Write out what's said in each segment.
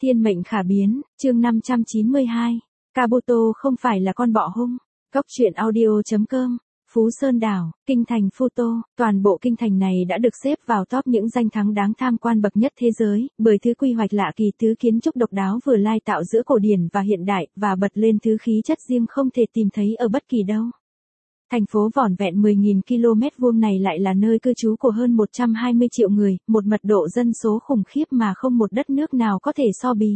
Thiên mệnh khả biến, chương 592. Kabuto không phải là con bọ hung. Cốc truyện audio.com. Phú Sơn đảo, kinh thành Futo, toàn bộ kinh thành này đã được xếp vào top những danh thắng đáng tham quan bậc nhất thế giới, bởi thứ quy hoạch lạ kỳ, thứ kiến trúc độc đáo vừa lai tạo giữa cổ điển và hiện đại, và bật lên thứ khí chất riêng không thể tìm thấy ở bất kỳ đâu. Thành phố vỏn vẹn 10.000 km vuông này lại là nơi cư trú của hơn 120 triệu người, một mật độ dân số khủng khiếp mà không một đất nước nào có thể so bì.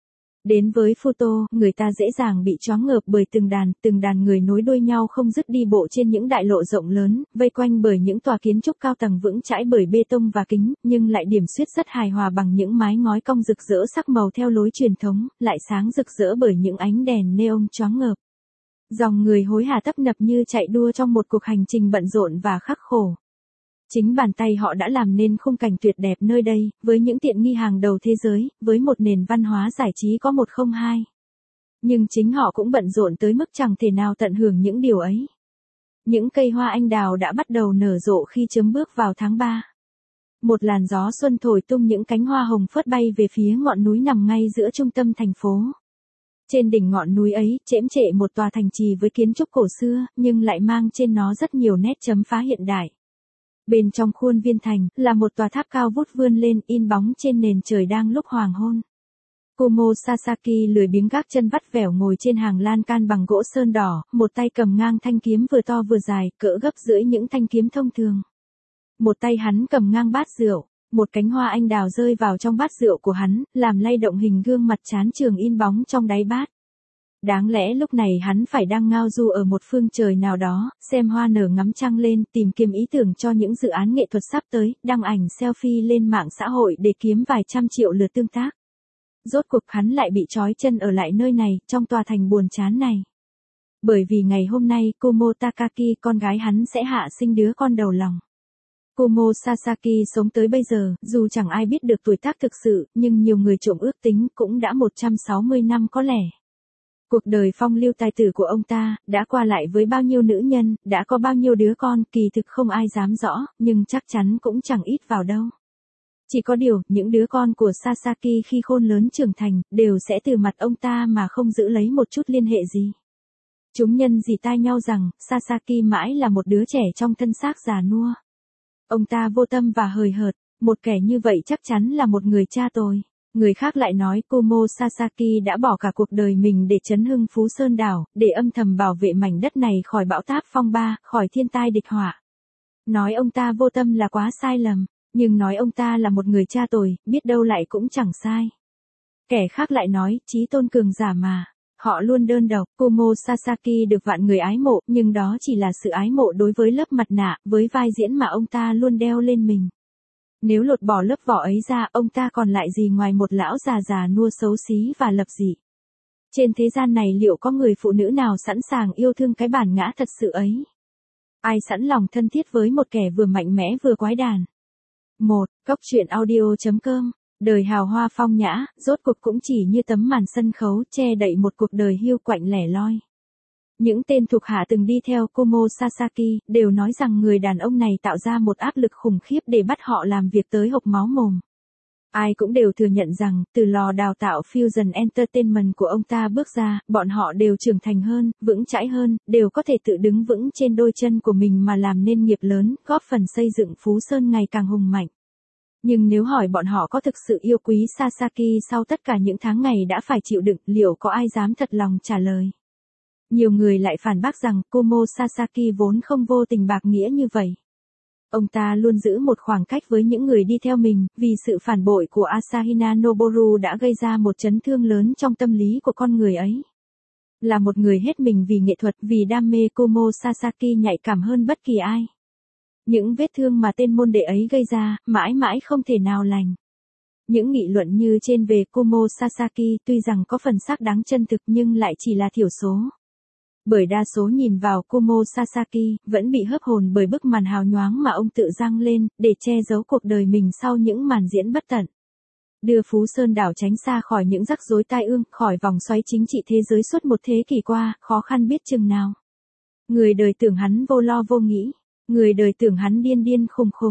Đến với Futo, người ta dễ dàng bị choáng ngợp bởi từng đàn người nối đuôi nhau không dứt đi bộ trên những đại lộ rộng lớn, vây quanh bởi những tòa kiến trúc cao tầng vững chãi bởi bê tông và kính, nhưng lại điểm xuyết rất hài hòa bằng những mái ngói cong rực rỡ sắc màu theo lối truyền thống, lại sáng rực rỡ bởi những ánh đèn neon choáng ngợp. Dòng người hối hả tấp nập như chạy đua trong một cuộc hành trình bận rộn và khắc khổ. Chính bàn tay họ đã làm nên khung cảnh tuyệt đẹp nơi đây, với những tiện nghi hàng đầu thế giới, với một nền văn hóa giải trí có 102. Nhưng chính họ cũng bận rộn tới mức chẳng thể nào tận hưởng những điều ấy. Những cây hoa anh đào đã bắt đầu nở rộ khi chớm bước vào tháng 3. Một làn gió xuân thổi tung những cánh hoa hồng phớt bay về phía ngọn núi nằm ngay giữa trung tâm thành phố. Trên đỉnh ngọn núi ấy, chễm trệ một tòa thành trì với kiến trúc cổ xưa, nhưng lại mang trên nó rất nhiều nét chấm phá hiện đại. Bên trong khuôn viên thành, là một tòa tháp cao vút vươn lên, in bóng trên nền trời đang lúc hoàng hôn. Kumo Sasaki lười biếng gác chân vắt vẻo ngồi trên hàng lan can bằng gỗ sơn đỏ, một tay cầm ngang thanh kiếm vừa to vừa dài, cỡ gấp rưỡi những thanh kiếm thông thường. Một tay hắn cầm ngang bát rượu, một cánh hoa anh đào rơi vào trong bát rượu của hắn, làm lay động hình gương mặt trán trường in bóng trong đáy bát. Đáng lẽ lúc này hắn phải đang ngao du ở một phương trời nào đó, xem hoa nở ngắm trăng lên, tìm kiếm ý tưởng cho những dự án nghệ thuật sắp tới, đăng ảnh selfie lên mạng xã hội để kiếm vài trăm triệu lượt tương tác. Rốt cuộc hắn lại bị trói chân ở lại nơi này, trong tòa thành buồn chán này. Bởi vì ngày hôm nay, Kumo Takaki, con gái hắn sẽ hạ sinh đứa con đầu lòng. Kumo Sasaki sống tới bây giờ, dù chẳng ai biết được tuổi tác thực sự, nhưng nhiều người trộm ước tính cũng đã 160 năm có lẽ. Cuộc đời phong lưu tài tử của ông ta, đã qua lại với bao nhiêu nữ nhân, đã có bao nhiêu đứa con, kỳ thực không ai dám rõ, nhưng chắc chắn cũng chẳng ít vào đâu. Chỉ có điều, những đứa con của Sasaki khi khôn lớn trưởng thành, đều sẽ từ mặt ông ta mà không giữ lấy một chút liên hệ gì. Chúng nhân dì tai nhau rằng, Sasaki mãi là một đứa trẻ trong thân xác già nua. Ông ta vô tâm và hời hợt, một kẻ như vậy chắc chắn là một người cha tồi. Người khác lại nói Kumo Sasaki đã bỏ cả cuộc đời mình để chấn hưng Phú Sơn đảo, để âm thầm bảo vệ mảnh đất này khỏi bão táp phong ba, khỏi thiên tai địch họa. Nói ông ta vô tâm là quá sai lầm, nhưng nói ông ta là một người cha tồi, biết đâu lại cũng chẳng sai. Kẻ khác lại nói, chí tôn cường giả mà. Họ luôn đơn độc, Kumo Sasaki được vạn người ái mộ, nhưng đó chỉ là sự ái mộ đối với lớp mặt nạ, với vai diễn mà ông ta luôn đeo lên mình. Nếu lột bỏ lớp vỏ ấy ra, ông ta còn lại gì ngoài một lão già nua xấu xí và lập dị. Trên thế gian này liệu có người phụ nữ nào sẵn sàng yêu thương cái bản ngã thật sự ấy? Ai sẵn lòng thân thiết với một kẻ vừa mạnh mẽ vừa quái đản? 1. Cốc truyện audio.com. Đời hào hoa phong nhã, rốt cuộc cũng chỉ như tấm màn sân khấu che đậy một cuộc đời hiu quạnh lẻ loi. Những tên thuộc hạ từng đi theo Kumo Sasaki, đều nói rằng người đàn ông này tạo ra một áp lực khủng khiếp để bắt họ làm việc tới hộc máu mồm. Ai cũng đều thừa nhận rằng, từ lò đào tạo Fusion Entertainment của ông ta bước ra, bọn họ đều trưởng thành hơn, vững chãi hơn, đều có thể tự đứng vững trên đôi chân của mình mà làm nên nghiệp lớn, góp phần xây dựng Phú Sơn ngày càng hùng mạnh. Nhưng nếu hỏi bọn họ có thực sự yêu quý Sasaki sau tất cả những tháng ngày đã phải chịu đựng, liệu có ai dám thật lòng trả lời? Nhiều người lại phản bác rằng Kumo Sasaki vốn không vô tình bạc nghĩa như vậy. Ông ta luôn giữ một khoảng cách với những người đi theo mình, vì sự phản bội của Asahina Noboru đã gây ra một chấn thương lớn trong tâm lý của con người ấy. Là một người hết mình vì nghệ thuật, vì đam mê, Kumo Sasaki nhạy cảm hơn bất kỳ ai. Những vết thương mà tên môn đệ ấy gây ra, mãi mãi không thể nào lành. Những nghị luận như trên về Kumo Sasaki tuy rằng có phần xác đáng chân thực nhưng lại chỉ là thiểu số. Bởi đa số nhìn vào Kumo Sasaki, vẫn bị hớp hồn bởi bức màn hào nhoáng mà ông tự dang lên, để che giấu cuộc đời mình sau những màn diễn bất tận. Đưa Phú Sơn đảo tránh xa khỏi những rắc rối tai ương, khỏi vòng xoáy chính trị thế giới suốt một thế kỷ qua, khó khăn biết chừng nào. Người đời tưởng hắn vô lo vô nghĩ. Người đời tưởng hắn điên điên khùng khùng.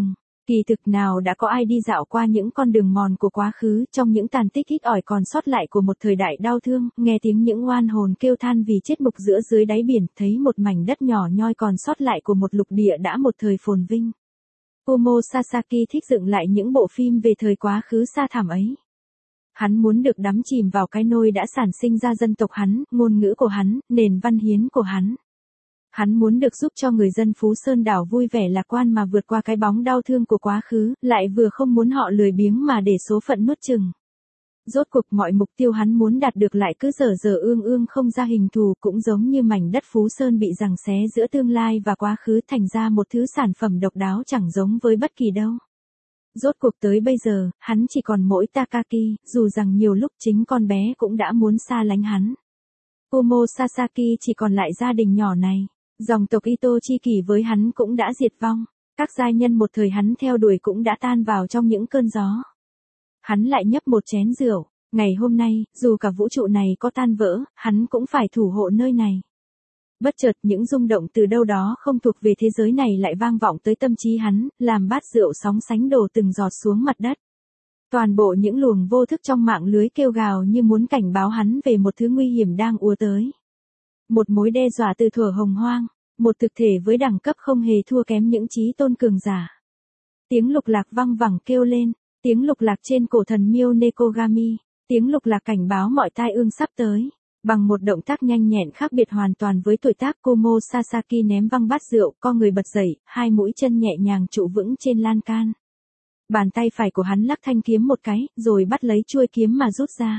Kỳ thực nào đã có ai đi dạo qua những con đường mòn của quá khứ, trong những tàn tích ít ỏi còn sót lại của một thời đại đau thương, nghe tiếng những oan hồn kêu than vì chết mục giữa dưới đáy biển, thấy một mảnh đất nhỏ nhoi còn sót lại của một lục địa đã một thời phồn vinh. Kumo Sasaki thích dựng lại những bộ phim về thời quá khứ xa thẳm ấy. Hắn muốn được đắm chìm vào cái nôi đã sản sinh ra dân tộc hắn, ngôn ngữ của hắn, nền văn hiến của hắn. Hắn muốn được giúp cho người dân Phú Sơn đảo vui vẻ lạc quan mà vượt qua cái bóng đau thương của quá khứ, lại vừa không muốn họ lười biếng mà để số phận nuốt chừng. Rốt cuộc mọi mục tiêu hắn muốn đạt được lại cứ dở dở ương ương không ra hình thù, cũng giống như mảnh đất Phú Sơn bị giằng xé giữa tương lai và quá khứ thành ra một thứ sản phẩm độc đáo chẳng giống với bất kỳ đâu. Rốt cuộc tới bây giờ, hắn chỉ còn mỗi Takaki, dù rằng nhiều lúc chính con bé cũng đã muốn xa lánh hắn. Kumo Sasaki chỉ còn lại gia đình nhỏ này. Dòng tộc Ito chi kỷ với hắn cũng đã diệt vong. Các giai nhân một thời hắn theo đuổi cũng đã tan vào trong những cơn gió. Hắn lại nhấp một chén rượu. Ngày hôm nay, dù cả vũ trụ này có tan vỡ, hắn cũng phải thủ hộ nơi này. Bất chợt những rung động từ đâu đó không thuộc về thế giới này lại vang vọng tới tâm trí hắn, làm bát rượu sóng sánh đổ từng giọt xuống mặt đất. Toàn bộ những luồng vô thức trong mạng lưới kêu gào như muốn cảnh báo hắn về một thứ nguy hiểm đang ùa tới. Một mối đe dọa từ thuở hồng hoang, một thực thể với đẳng cấp không hề thua kém những chí tôn cường giả. Tiếng lục lạc vang vẳng kêu lên, tiếng lục lạc trên cổ thần miêu Nekogami, tiếng lục lạc cảnh báo mọi tai ương sắp tới. Bằng một động tác nhanh nhẹn khác biệt hoàn toàn với tuổi tác, Kumo Sasaki ném văng bát rượu, co người bật dậy, hai mũi chân nhẹ nhàng trụ vững trên lan can. Bàn tay phải của hắn lắc thanh kiếm một cái, rồi bắt lấy chuôi kiếm mà rút ra.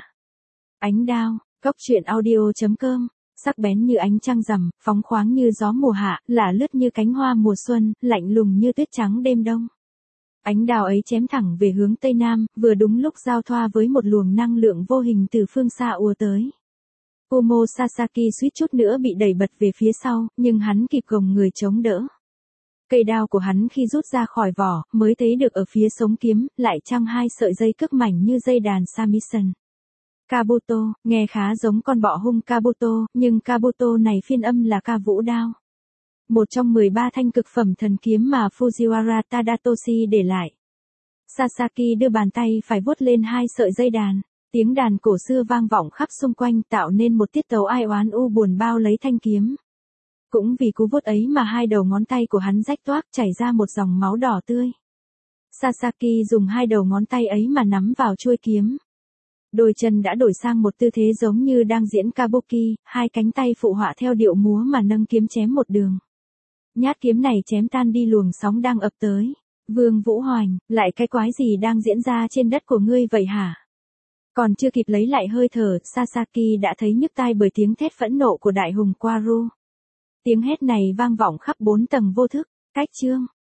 Ánh đao, góc truyện audio.com. Sắc bén như ánh trăng rằm, phóng khoáng như gió mùa hạ, lả lướt như cánh hoa mùa xuân, lạnh lùng như tuyết trắng đêm đông. Ánh đao ấy chém thẳng về hướng tây nam, vừa đúng lúc giao thoa với một luồng năng lượng vô hình từ phương xa ùa tới. Kumo Sasaki suýt chút nữa bị đẩy bật về phía sau, nhưng hắn kịp gồng người chống đỡ. Cây đao của hắn khi rút ra khỏi vỏ, mới thấy được ở phía sống kiếm, lại trăng hai sợi dây cực mảnh như dây đàn samisen. Kabuto, nghe khá giống con bọ hung Kabuto, nhưng Kabuto này phiên âm là ca vũ đao. Một trong 13 thanh cực phẩm thần kiếm mà Fujiwara Tadatoshi để lại. Sasaki đưa bàn tay phải vuốt lên hai sợi dây đàn. Tiếng đàn cổ xưa vang vọng khắp xung quanh tạo nên một tiết tấu ai oán u buồn bao lấy thanh kiếm. Cũng vì cú vuốt ấy mà hai đầu ngón tay của hắn rách toác chảy ra một dòng máu đỏ tươi. Sasaki dùng hai đầu ngón tay ấy mà nắm vào chuôi kiếm. Đôi chân đã đổi sang một tư thế giống như đang diễn kabuki, hai cánh tay phụ họa theo điệu múa mà nâng kiếm chém một đường. Nhát kiếm này chém tan đi luồng sóng đang ập tới. Vương Vũ Hoành, lại cái quái gì đang diễn ra trên đất của ngươi vậy hả? Còn chưa kịp lấy lại hơi thở, Sasaki đã thấy nhức tai bởi tiếng thét phẫn nộ của đại hùng Kwaru. Tiếng hét này vang vọng khắp 4 tầng vô thức. Cách chương